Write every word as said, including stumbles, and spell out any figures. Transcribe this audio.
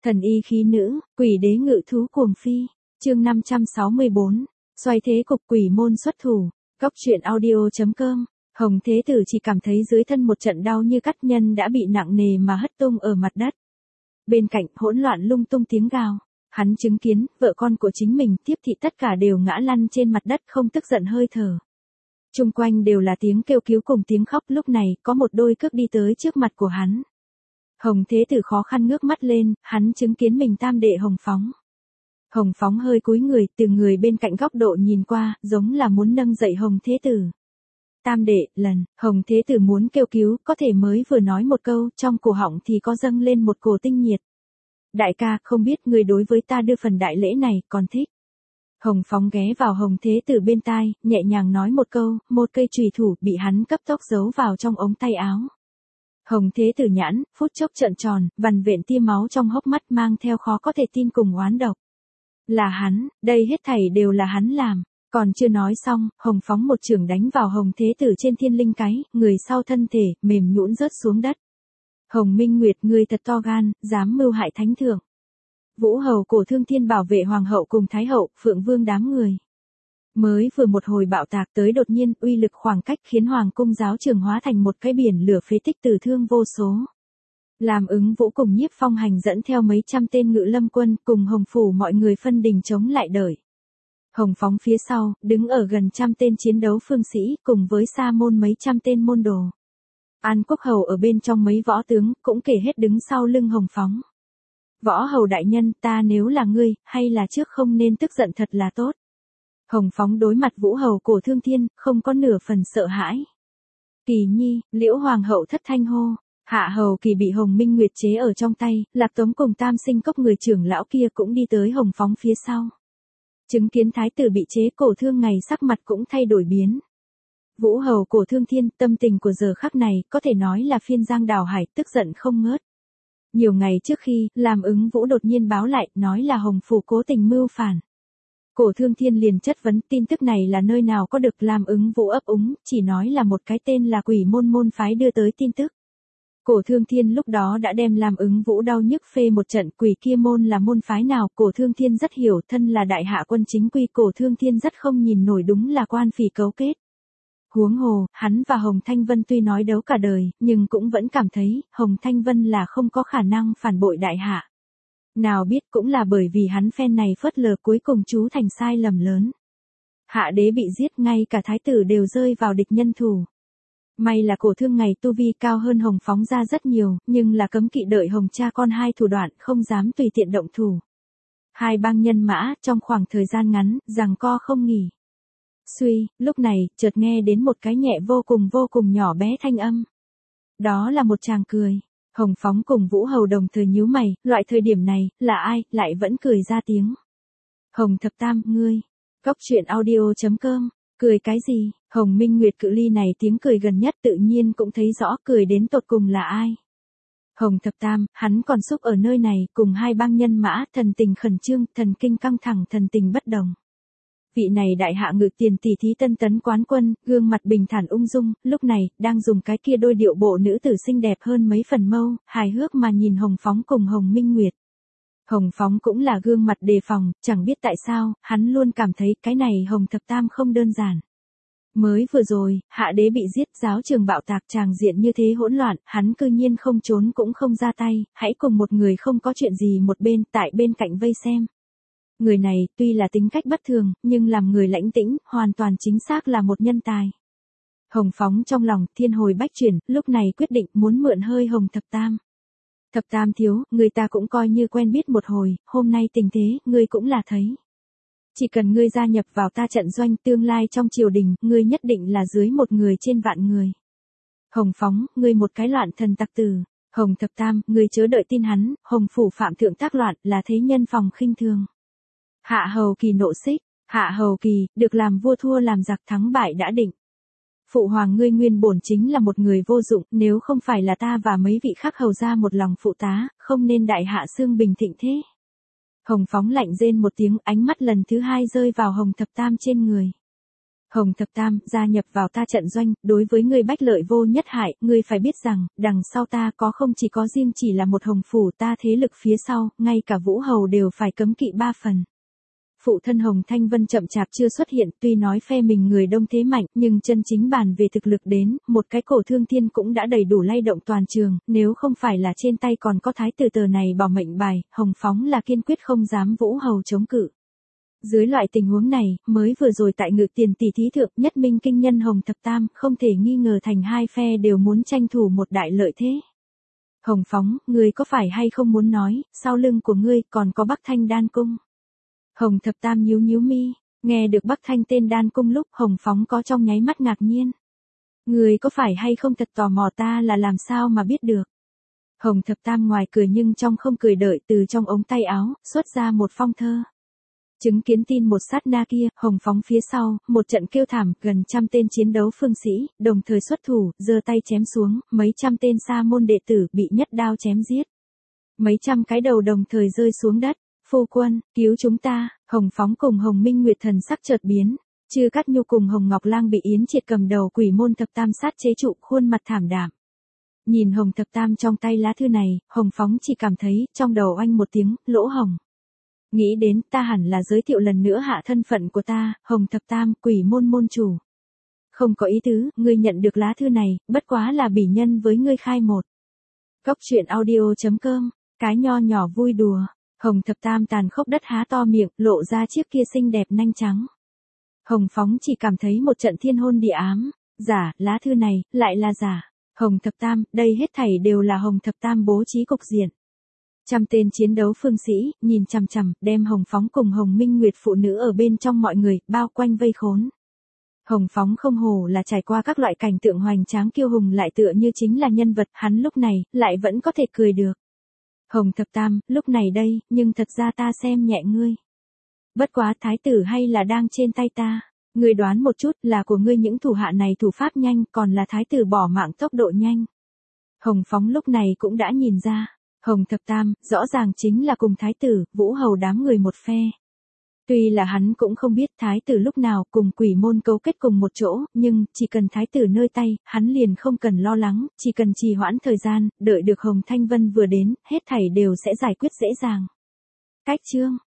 Thần y khí nữ, quỷ đế ngự thú cuồng phi. Chương năm trăm sáu mươi bốn. Xoay thế cục quỷ môn xuất thủ. Góc truyện audio.com. Hồng Thế Tử chỉ cảm thấy dưới thân một trận đau như cắt, nhân đã bị nặng nề mà hất tung ở mặt đất. Bên cạnh hỗn loạn lung tung tiếng gào. Hắn chứng kiến vợ con của chính mình tiếp thị tất cả đều ngã lăn trên mặt đất không tức giận hơi thở. Chung quanh đều là tiếng kêu cứu cùng tiếng khóc. Lúc này có một đôi cước đi tới trước mặt của hắn. Hồng Thế Tử khó khăn ngước mắt lên, hắn chứng kiến mình tam đệ Hồng Phóng. Hồng Phóng hơi cúi người, từ người bên cạnh góc độ nhìn qua, giống là muốn nâng dậy Hồng Thế Tử. Tam đệ, lần, Hồng Thế Tử muốn kêu cứu, có thể mới vừa nói một câu, trong cổ họng thì có dâng lên một cổ tinh nhiệt. Đại ca, không biết người đối với ta đưa phần đại lễ này, còn thích. Hồng Phóng ghé vào Hồng Thế Tử bên tai, nhẹ nhàng nói một câu, một cây chùy thủ bị hắn cấp tốc giấu vào trong ống tay áo. Hồng Thế Tử nhãn, phút chốc trợn tròn, vằn vện tia máu trong hốc mắt mang theo khó có thể tin cùng oán độc. Là hắn, đây hết thảy đều là hắn làm. Còn chưa nói xong, Hồng Phóng một chưởng đánh vào Hồng Thế Tử trên thiên linh cái, người sau thân thể, mềm nhũn rớt xuống đất. Hồng Minh Nguyệt, ngươi thật to gan, dám mưu hại thánh thượng. Vũ Hầu Cổ Thương Thiên bảo vệ Hoàng hậu cùng Thái hậu, Phượng Vương đám người. Mới vừa một hồi bạo tạc tới đột nhiên, uy lực khoảng cách khiến Hoàng cung giáo trường hóa thành một cái biển lửa phế tích, tử thương vô số. Làm Ứng Vũ cùng Nhiếp Phong Hành dẫn theo mấy trăm tên ngự lâm quân cùng Hồng phủ mọi người phân đình chống lại đợi. Hồng Phóng phía sau, đứng ở gần trăm tên chiến đấu phương sĩ cùng với Sa môn mấy trăm tên môn đồ. An Quốc Hầu ở bên trong mấy võ tướng cũng kể hết đứng sau lưng Hồng Phóng. Võ Hầu đại nhân, ta nếu là ngươi, hay là trước không nên tức giận thật là tốt. Hồng Phóng đối mặt Vũ Hầu Cổ Thương Thiên, không có nửa phần sợ hãi. Kỳ nhi, Liễu Hoàng hậu thất thanh hô. Hạ Hầu Kỳ bị Hồng Minh Nguyệt chế ở trong tay, Lạc Tống cùng Tam Sinh Cốc người trưởng lão kia cũng đi tới Hồng Phóng phía sau. Chứng kiến thái tử bị chế cổ thương, ngày sắc mặt cũng thay đổi biến. Vũ Hầu Cổ Thương Thiên, tâm tình của giờ khắc này có thể nói là phiên giang đảo hải, tức giận không ngớt. Nhiều ngày trước khi, làm Ứng Vũ đột nhiên báo lại, nói là Hồng phủ cố tình mưu phản. Cổ Thương Thiên liền chất vấn tin tức này là nơi nào có được, làm Ứng Vũ ấp úng, chỉ nói là một cái tên là Quỷ môn môn phái đưa tới tin tức. Cổ Thương Thiên lúc đó đã đem làm Ứng Vũ đau nhức phê một trận. Quỷ kia môn là môn phái nào, Cổ Thương Thiên rất hiểu, thân là đại hạ quân chính quy, Cổ Thương Thiên rất không nhìn nổi, đúng là quan phỉ cấu kết. Huống hồ, hắn và Hồng Thanh Vân tuy nói đấu cả đời, nhưng cũng vẫn cảm thấy, Hồng Thanh Vân là không có khả năng phản bội đại hạ. Nào biết cũng là bởi vì hắn phen này phớt lờ, cuối cùng chú thành sai lầm lớn. Hạ đế bị giết, ngay cả thái tử đều rơi vào địch nhân thủ. May là Cổ Thương ngày tu vi cao hơn Hồng Phóng ra rất nhiều, nhưng là cấm kỵ đợi Hồng cha con hai thủ đoạn, không dám tùy tiện động thủ. Hai bang nhân mã, trong khoảng thời gian ngắn, giằng co không nghỉ. Suy, lúc này, chợt nghe đến một cái nhẹ vô cùng vô cùng nhỏ bé thanh âm. Đó là một chàng cười. Hồng Phóng cùng Vũ Hầu đồng thời nhíu mày, loại thời điểm này, là ai, lại vẫn cười ra tiếng. Hồng Thập Tam, ngươi. Góc truyện audio.com. Cười cái gì? Hồng Minh Nguyệt cự ly này tiếng cười gần nhất tự nhiên cũng thấy rõ cười đến tột cùng là ai. Hồng Thập Tam, hắn còn xúc ở nơi này, cùng hai bang nhân mã, thần tình khẩn trương, thần kinh căng thẳng, thần tình bất đồng. Vị này đại hạ ngự tiền tỷ thí tân tấn quán quân, gương mặt bình thản ung dung, lúc này, đang dùng cái kia đôi điệu bộ nữ tử xinh đẹp hơn mấy phần mâu, hài hước mà nhìn Hồng Phóng cùng Hồng Minh Nguyệt. Hồng Phóng cũng là gương mặt đề phòng, chẳng biết tại sao, hắn luôn cảm thấy cái này Hồng Thập Tam không đơn giản. Mới vừa rồi, hạ đế bị giết, giáo trường bạo tạc, tràng diện như thế hỗn loạn, hắn cư nhiên không trốn cũng không ra tay, hãy cùng một người không có chuyện gì một bên, tại bên cạnh vây xem. Người này, tuy là tính cách bất thường, nhưng làm người lãnh tĩnh, hoàn toàn chính xác là một nhân tài. Hồng Phóng trong lòng, thiên hồi bách chuyển, lúc này quyết định muốn mượn hơi Hồng Thập Tam. Thập Tam thiếu, người ta cũng coi như quen biết một hồi, hôm nay tình thế, ngươi cũng là thấy. Chỉ cần ngươi gia nhập vào ta trận doanh, tương lai trong triều đình, ngươi nhất định là dưới một người trên vạn người. Hồng Phóng, ngươi một cái loạn thần tặc tử. Hồng Thập Tam, ngươi chớ đợi tin hắn, Hồng phủ phạm thượng tác loạn, là thế nhân phòng khinh thường. Hạ Hầu Kỳ nộ xích. Hạ Hầu Kỳ, được làm vua thua làm giặc, thắng bại đã định. Phụ hoàng ngươi nguyên bổn chính là một người vô dụng, nếu không phải là ta và mấy vị khác hầu ra một lòng phụ tá, không nên đại hạ xương bình thịnh thế. Hồng Phóng lạnh rên một tiếng, ánh mắt lần thứ hai rơi vào Hồng Thập Tam trên người. Hồng Thập Tam, gia nhập vào ta trận doanh, đối với ngươi bách lợi vô nhất hại, ngươi phải biết rằng, đằng sau ta có không chỉ có riêng chỉ là một hồng phủ ta thế lực phía sau, ngay cả Vũ Hầu đều phải cấm kỵ ba phần. Phụ thân Hồng Thanh Vân chậm chạp chưa xuất hiện, tuy nói phe mình người đông thế mạnh, nhưng chân chính bàn về thực lực đến, một cái cổ thương thiên cũng đã đầy đủ lay động toàn trường, nếu không phải là trên tay còn có thái tử tờ này bảo mệnh bài, Hồng Phóng là kiên quyết không dám Vũ Hầu chống cự. Dưới loại tình huống này, mới vừa rồi tại ngự tiền tỷ thí thượng nhất minh kinh nhân Hồng Thập Tam, không thể nghi ngờ thành hai phe đều muốn tranh thủ một đại lợi thế. Hồng Phóng, ngươi có phải hay không muốn nói, sau lưng của ngươi còn có Bắc Thanh Đan Cung. Hồng Thập Tam nhíu nhíu mi, nghe được Bắc Thanh tên Đan Cung lúc Hồng Phóng có trong nháy mắt ngạc nhiên. Ngươi có phải hay không thật tò mò ta là làm sao mà biết được. Hồng Thập Tam ngoài cười nhưng trong không cười đợi từ trong ống tay áo, xuất ra một phong thơ. Chứng kiến tin một sát na kia, Hồng Phóng phía sau, một trận kêu thảm, gần trăm tên chiến đấu phương sĩ, đồng thời xuất thủ, giơ tay chém xuống, mấy trăm tên sa môn đệ tử bị nhất đao chém giết. Mấy trăm cái đầu đồng thời rơi xuống đất, phu quân, cứu chúng ta, Hồng Phóng cùng Hồng Minh Nguyệt thần sắc chợt biến, Chư Cát Nhu cùng Hồng Ngọc Lang bị Yến Triệt cầm đầu quỷ môn thập tam sát chế trụ, khuôn mặt thảm đạm. Nhìn Hồng Thập Tam trong tay lá thư này, Hồng Phóng chỉ cảm thấy, trong đầu oanh một tiếng, lỗ hồng. Nghĩ đến ta hẳn là giới thiệu lần nữa hạ thân phận của ta, Hồng Thập Tam, quỷ môn môn chủ. Không có ý tứ, ngươi nhận được lá thư này, bất quá là bỉ nhân với ngươi khai một. Cốc truyện audio chấm com, cái nho nhỏ vui đùa, Hồng Thập Tam tàn khốc đất há to miệng, lộ ra chiếc kia xinh đẹp nanh trắng. Hồng Phóng chỉ cảm thấy một trận thiên hôn địa ám, giả, lá thư này, lại là giả. Hồng Thập Tam, đây hết thảy đều là Hồng Thập Tam bố trí cục diện. Trăm tên chiến đấu phương sĩ, nhìn chằm chằm, đem Hồng Phóng cùng Hồng Minh Nguyệt phụ nữ ở bên trong mọi người, bao quanh vây khốn. Hồng Phóng không hổ là trải qua các loại cảnh tượng hoành tráng kiêu hùng lại tựa như chính là nhân vật, hắn lúc này, lại vẫn có thể cười được. Hồng Thập Tam, lúc này đây, nhưng thật ra ta xem nhẹ ngươi. Bất quá thái tử hay là đang trên tay ta, ngươi đoán một chút là của ngươi những thủ hạ này thủ pháp nhanh, còn là thái tử bỏ mạng tốc độ nhanh. Hồng Phóng lúc này cũng đã nhìn ra. Hồng Thập Tam, rõ ràng chính là cùng thái tử, Vũ Hầu đám người một phe. Tuy là hắn cũng không biết thái tử lúc nào cùng quỷ môn cấu kết cùng một chỗ, nhưng, chỉ cần thái tử nơi tay, hắn liền không cần lo lắng, chỉ cần trì hoãn thời gian, đợi được Hồng Thanh Vân vừa đến, hết thảy đều sẽ giải quyết dễ dàng. Cách chương.